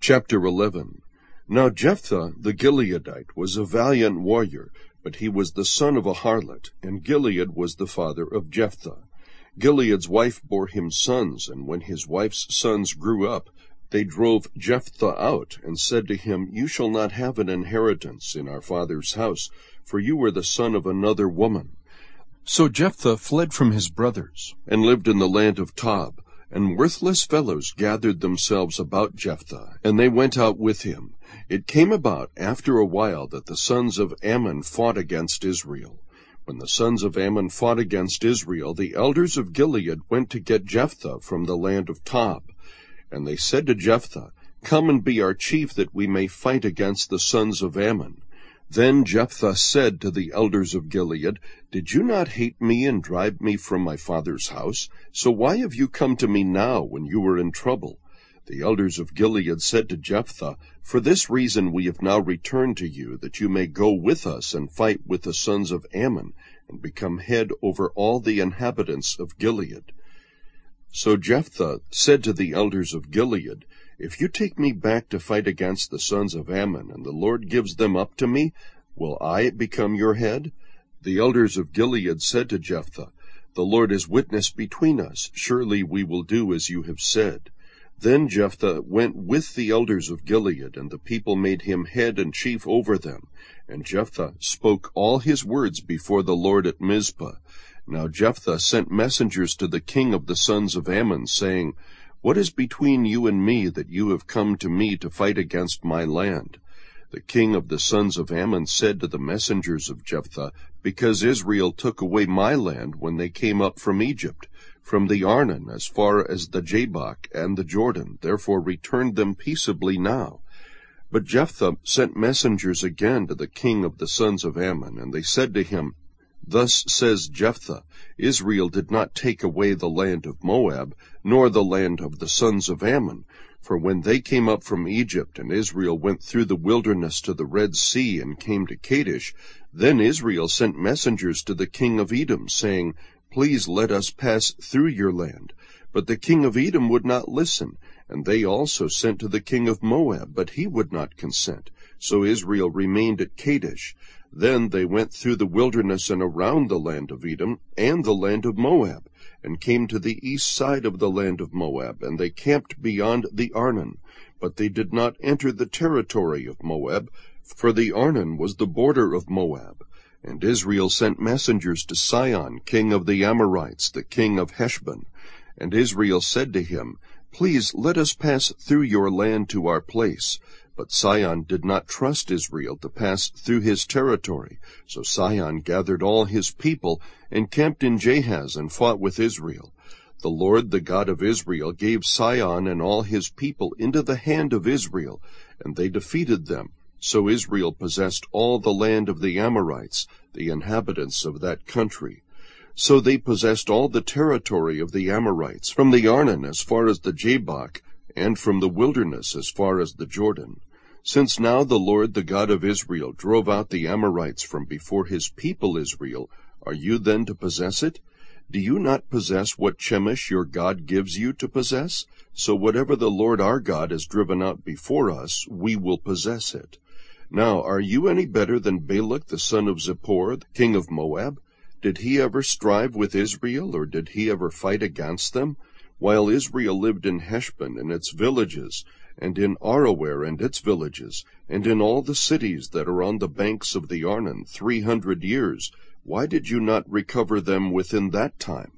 Chapter 11. Now Jephthah the Gileadite was a valiant warrior, but he was the son of a harlot, and Gilead was the father of Jephthah. Gilead's wife bore him sons, and when his wife's sons grew up, they drove Jephthah out, and said to him, You shall not have an inheritance in our father's house, for you are the son of another woman. So Jephthah fled from his brothers, and lived in the land of Tob. And worthless fellows gathered themselves about Jephthah, and they went out with him. It came about after a while that the sons of Ammon fought against Israel. When the sons of Ammon fought against Israel, the elders of Gilead went to get Jephthah from the land of Tob. And they said to Jephthah, Come and be our chief, that we may fight against the sons of Ammon. Then Jephthah said to the elders of Gilead, Did you not hate me and drive me from my father's house? So why have you come to me now when you were in trouble? The elders of Gilead said to Jephthah, For this reason we have now returned to you, that you may go with us and fight with the sons of Ammon, and become head over all the inhabitants of Gilead. So Jephthah said to the elders of Gilead, If you take me back to fight against the sons of Ammon, and the Lord gives them up to me, will I become your head? The elders of Gilead said to Jephthah, The Lord is witness between us. Surely we will do as you have said. Then Jephthah went with the elders of Gilead, and the people made him head and chief over them. And Jephthah spoke all his words before the Lord at Mizpah. Now Jephthah sent messengers to the king of the sons of Ammon, saying, What is between you and me, that you have come to me to fight against my land? The king of the sons of Ammon said to the messengers of Jephthah, Because Israel took away my land when they came up from Egypt, from the Arnon as far as the Jabbok and the Jordan, therefore return them peaceably now. But Jephthah sent messengers again to the king of the sons of Ammon, and they said to him, Thus says Jephthah, Israel did not take away the land of Moab, nor the land of the sons of Ammon. For when they came up from Egypt, and Israel went through the wilderness to the Red Sea, and came to Kadesh, then Israel sent messengers to the king of Edom, saying, Please let us pass through your land. But the king of Edom would not listen, and they also sent to the king of Moab, but he would not consent. So Israel remained at Kadesh. Then they went through the wilderness and around the land of Edom and the land of Moab, and came to the east side of the land of Moab, and they camped beyond the Arnon. But they did not enter the territory of Moab, for the Arnon was the border of Moab. And Israel sent messengers to Sihon, king of the Amorites, the king of Heshbon. And Israel said to him, Please let us pass through your land to our place. But Sihon did not trust Israel to pass through his territory. So Sihon gathered all his people, and camped in Jahaz, and fought with Israel. The Lord, the God of Israel, gave Sihon and all his people into the hand of Israel, and they defeated them. So Israel possessed all the land of the Amorites, the inhabitants of that country. So they possessed all the territory of the Amorites, from the Arnon as far as the Jabbok, and from the wilderness as far as the Jordan. Since now the Lord, the God of Israel, drove out the Amorites from before his people Israel, are you then to possess it? Do you not possess what Chemosh your God gives you to possess? So whatever the Lord our God has driven out before us, we will possess it. Now are you any better than Balak the son of Zippor, the king of Moab? Did he ever strive with Israel, or did he ever fight against them? While Israel lived in Heshbon and its villages, and in Aroer and its villages, and in all the cities that are on the banks of the Arnon 300 years, why did you not recover them within that time?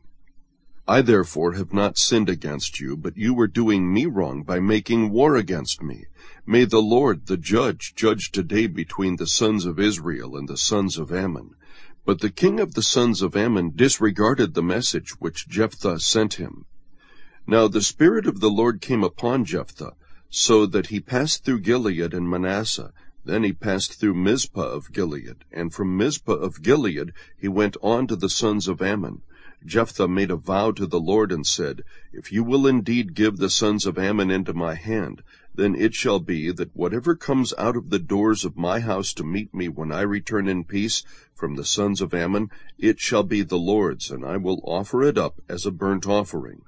I therefore have not sinned against you, but you were doing me wrong by making war against me. May the Lord, the judge today between the sons of Israel and the sons of Ammon. But the king of the sons of Ammon disregarded the message which Jephthah sent him. Now the Spirit of the Lord came upon Jephthah, so that he passed through Gilead and Manasseh. Then he passed through Mizpah of Gilead, and from Mizpah of Gilead he went on to the sons of Ammon. Jephthah made a vow to the Lord and said, If you will indeed give the sons of Ammon into my hand, then it shall be that whatever comes out of the doors of my house to meet me when I return in peace from the sons of Ammon, it shall be the Lord's, and I will offer it up as a burnt offering.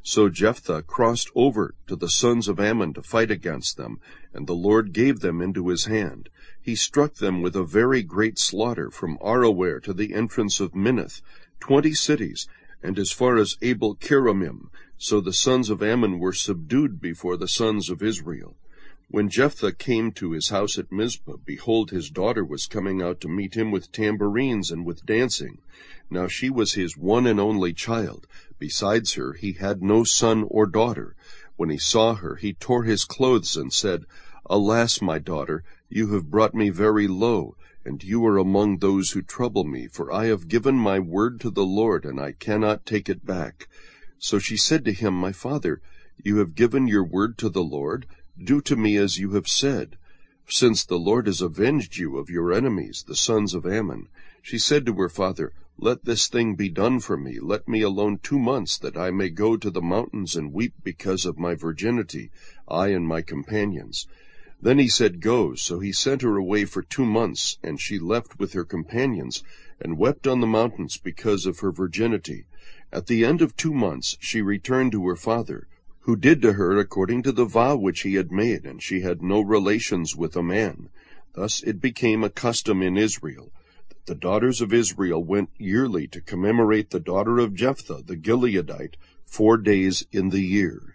So Jephthah crossed over to the sons of Ammon to fight against them, and the Lord gave them into his hand. He struck them with a very great slaughter from Aroer to the entrance of Minnith, 20 cities, and as far as Abel Keramim. So the sons of Ammon were subdued before the sons of Israel. When Jephthah came to his house at Mizpah, behold, his daughter was coming out to meet him with tambourines and with dancing. Now she was his one and only child. Besides her, he had no son or daughter. When he saw her, he tore his clothes and said, Alas, my daughter, you have brought me very low, and you are among those who trouble me, for I have given my word to the Lord, and I cannot take it back. So she said to him, My father, you have given your word to the Lord. Do to me as you have said. Since the Lord has avenged you of your enemies, the sons of Ammon. She said to her father, Let this thing be done for me. Let me alone 2 months, that I may go to the mountains and weep because of my virginity, I and my companions. Then he said, Go. So he sent her away for 2 months, and she left with her companions, and wept on the mountains because of her virginity. At the end of 2 months she returned to her father, who did to her according to the vow which he had made, and she had no relations with a man. Thus it became a custom in Israel, that the daughters of Israel went yearly to commemorate the daughter of Jephthah the Gileadite 4 days in the year.